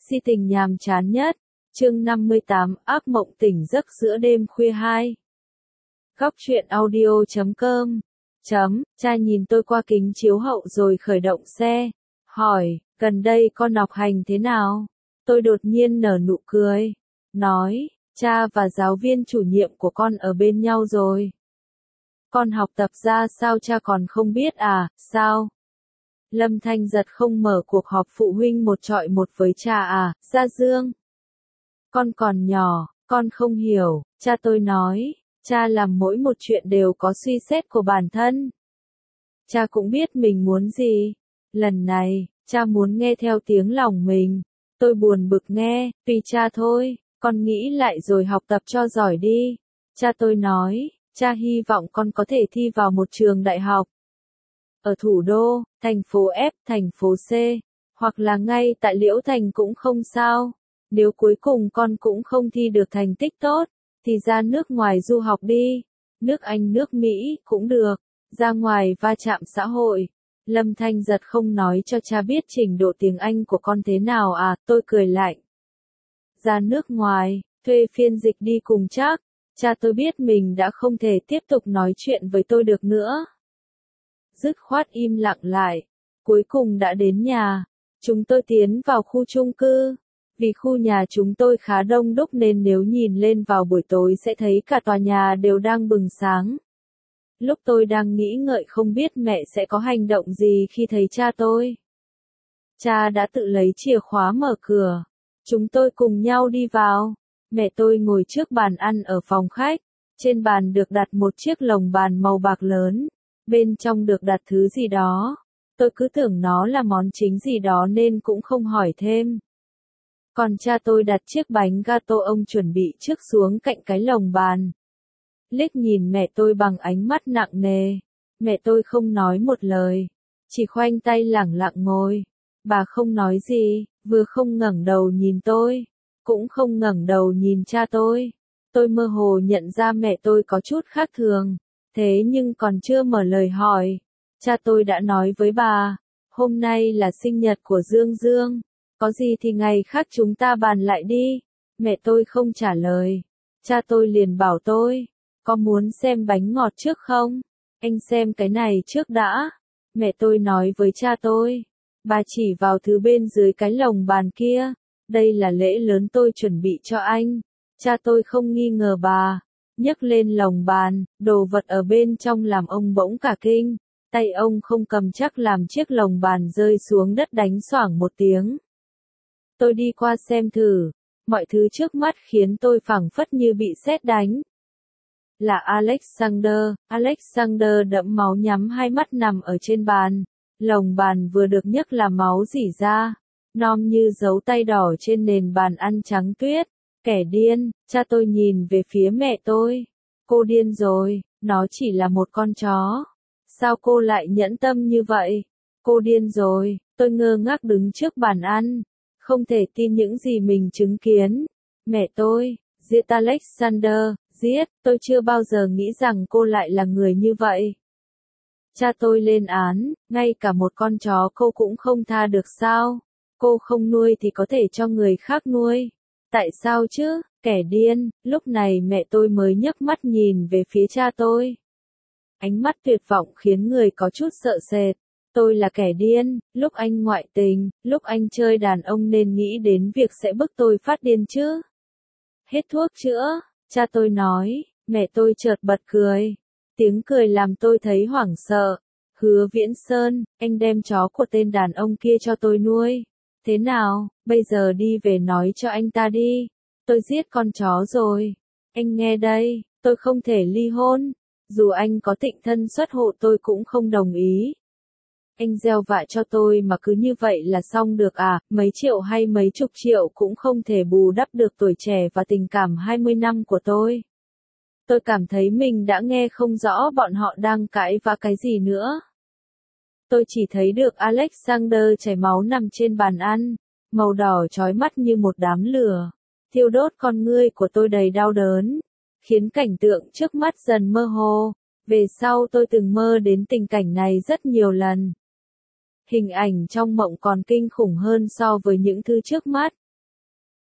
Si tình nhàm chán nhất. Chương 58, ác mộng tỉnh giấc giữa đêm khuya 2. Góc truyện audio.com. Cha nhìn tôi qua kính chiếu hậu rồi khởi động xe. Hỏi, gần đây con học hành thế nào? Tôi đột nhiên nở nụ cười. Nói, cha và giáo viên chủ nhiệm của con ở bên nhau rồi. Con học tập ra sao cha còn không biết à, sao? Lâm Thanh Giật không mở cuộc họp phụ huynh một trọi một với cha à, Gia Dương? Con còn nhỏ, con không hiểu, cha tôi nói, cha làm mỗi một chuyện đều có suy xét của bản thân. Cha cũng biết mình muốn gì. Lần này, cha muốn nghe theo tiếng lòng mình. Tôi buồn bực nghe, tùy cha thôi, con nghĩ lại rồi học tập cho giỏi đi. Cha tôi nói, cha hy vọng con có thể thi vào một trường đại học. Ở thủ đô, thành phố F, thành phố C, hoặc là ngay tại Liễu Thành cũng không sao. Nếu cuối cùng con cũng không thi được thành tích tốt, thì ra nước ngoài du học đi. Nước Anh nước Mỹ cũng được, ra ngoài va chạm xã hội. Lâm Thanh Giật không nói cho cha biết trình độ tiếng Anh của con thế nào à, tôi cười lạnh. Ra nước ngoài, thuê phiên dịch đi cùng chắc. Cha tôi biết mình đã không thể tiếp tục nói chuyện với tôi được nữa. Dứt khoát im lặng lại. Cuối cùng đã đến nhà. Chúng tôi tiến vào khu chung cư. Vì khu nhà chúng tôi khá đông đúc nên nếu nhìn lên vào buổi tối sẽ thấy cả tòa nhà đều đang bừng sáng. Lúc tôi đang nghĩ ngợi không biết mẹ sẽ có hành động gì khi thấy cha tôi. Cha đã tự lấy chìa khóa mở cửa. Chúng tôi cùng nhau đi vào. Mẹ tôi ngồi trước bàn ăn ở phòng khách. Trên bàn được đặt một chiếc lồng bàn màu bạc lớn. Bên trong được đặt thứ gì đó. Tôi cứ tưởng nó là món chính gì đó nên cũng không hỏi thêm. Còn cha tôi đặt chiếc bánh gato ông chuẩn bị trước xuống cạnh cái lồng bàn. Liếc nhìn mẹ tôi bằng ánh mắt nặng nề. Mẹ tôi không nói một lời. Chỉ khoanh tay lẳng lặng ngồi. Bà không nói gì, vừa không ngẩng đầu nhìn tôi. Cũng không ngẩng đầu nhìn cha tôi. Tôi mơ hồ nhận ra mẹ tôi có chút khác thường. Thế nhưng còn chưa mở lời hỏi. Cha tôi đã nói với bà. Hôm nay là sinh nhật của Dương Dương. Có gì thì ngày khác chúng ta bàn lại đi. Mẹ tôi không trả lời. Cha tôi liền bảo tôi. Có muốn xem bánh ngọt trước không? Anh xem cái này trước đã. Mẹ tôi nói với cha tôi. Bà chỉ vào thứ bên dưới cái lồng bàn kia. Đây là lễ lớn tôi chuẩn bị cho anh. Cha tôi không nghi ngờ bà. Nhấc lên lồng bàn, đồ vật ở bên trong làm ông bỗng cả kinh. Tay ông không cầm chắc làm chiếc lồng bàn rơi xuống đất đánh xoảng một tiếng. Tôi đi qua xem thử. Mọi thứ trước mắt khiến tôi phảng phất như bị sét đánh. Là Alexander đẫm máu nhắm hai mắt nằm ở trên bàn. Lồng bàn vừa được nhấc là máu rỉ ra. Nom như dấu tay đỏ trên nền bàn ăn trắng tuyết. Kẻ điên, cha tôi nhìn về phía mẹ tôi. Cô điên rồi, nó chỉ là một con chó. Sao cô lại nhẫn tâm như vậy? Cô điên rồi, tôi ngơ ngác đứng trước bàn ăn. Không thể tin những gì mình chứng kiến. Mẹ tôi, giết Alexander, giết, tôi chưa bao giờ nghĩ rằng cô lại là người như vậy. Cha tôi lên án, ngay cả một con chó cô cũng không tha được sao? Cô không nuôi thì có thể cho người khác nuôi. Tại sao chứ, kẻ điên, lúc này mẹ tôi mới nhấc mắt nhìn về phía cha tôi. Ánh mắt tuyệt vọng khiến người có chút sợ sệt. Tôi là kẻ điên, lúc anh ngoại tình, lúc anh chơi đàn ông nên nghĩ đến việc sẽ bức tôi phát điên chứ. Hết thuốc chữa, cha tôi nói, mẹ tôi chợt bật cười. Tiếng cười làm tôi thấy hoảng sợ. Hứa Viễn Sơn, anh đem chó của tên đàn ông kia cho tôi nuôi. Thế nào, bây giờ đi về nói cho anh ta đi. Tôi giết con chó rồi. Anh nghe đây, tôi không thể ly hôn. Dù anh có tịnh thân xuất hộ tôi cũng không đồng ý. Anh gieo vạ cho tôi mà cứ như vậy là xong được à, mấy triệu hay mấy chục triệu cũng không thể bù đắp được tuổi trẻ và tình cảm 20 năm của tôi. Tôi cảm thấy mình đã nghe không rõ bọn họ đang cãi vã cái gì nữa. Tôi chỉ thấy được Alexander chảy máu nằm trên bàn ăn, màu đỏ chói mắt như một đám lửa, thiêu đốt con ngươi của tôi đầy đau đớn, khiến cảnh tượng trước mắt dần mơ hồ. Về sau tôi từng mơ đến tình cảnh này rất nhiều lần. Hình ảnh trong mộng còn kinh khủng hơn so với những thứ trước mắt.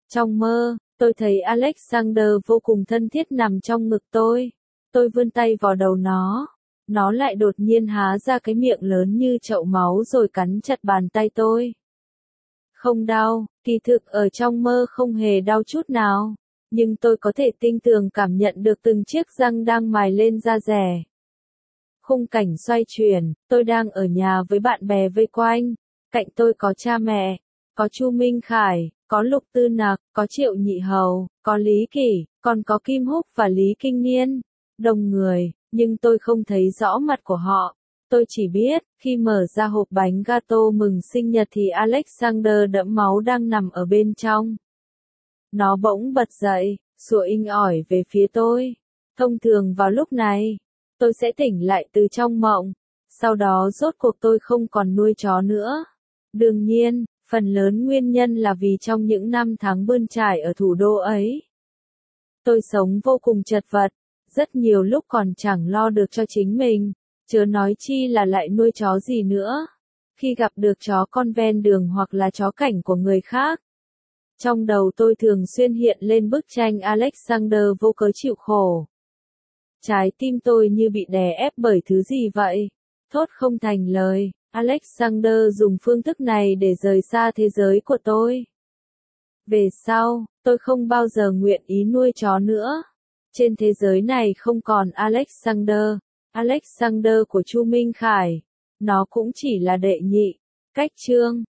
Trong mơ, tôi thấy Alexander vô cùng thân thiết nằm trong ngực tôi. Tôi vươn tay vào đầu nó. Nó lại đột nhiên há ra cái miệng lớn như chậu máu rồi cắn chặt bàn tay tôi. Không đau, kỳ thực ở trong mơ không hề đau chút nào. Nhưng tôi có thể tinh tường cảm nhận được từng chiếc răng đang mài lên da dẻ. Khung cảnh xoay chuyển, tôi đang ở nhà với bạn bè vây quanh. Cạnh tôi có cha mẹ, có Chu Minh Khải, có Lục Tư Nặc, có Triệu Nhị Hầu, có Lý Kỷ, còn có Kim Húc và Lý Kinh Niên. Đông người, nhưng tôi không thấy rõ mặt của họ. Tôi chỉ biết, khi mở ra hộp bánh gato mừng sinh nhật thì Alexander đẫm máu đang nằm ở bên trong. Nó bỗng bật dậy, sủa inh ỏi về phía tôi. Thông thường vào lúc này, tôi sẽ tỉnh lại từ trong mộng. Sau đó rốt cuộc tôi không còn nuôi chó nữa. Đương nhiên, phần lớn nguyên nhân là vì trong những năm tháng bươn trải ở thủ đô ấy, tôi sống vô cùng chật vật, rất nhiều lúc còn chẳng lo được cho chính mình, chớ nói chi là lại nuôi chó gì nữa. Khi gặp được chó con ven đường hoặc là chó cảnh của người khác, trong đầu tôi thường xuyên hiện lên bức tranh Alexander vô cớ chịu khổ. Trái tim tôi như bị đè ép bởi thứ gì vậy? Thốt không thành lời, Alexander dùng phương thức này để rời xa thế giới của tôi. Về sau, tôi không bao giờ nguyện ý nuôi chó nữa. Trên thế giới này không còn Alexander. Alexander của Chu Minh Khải. Nó cũng chỉ là đệ nhị. Cách chương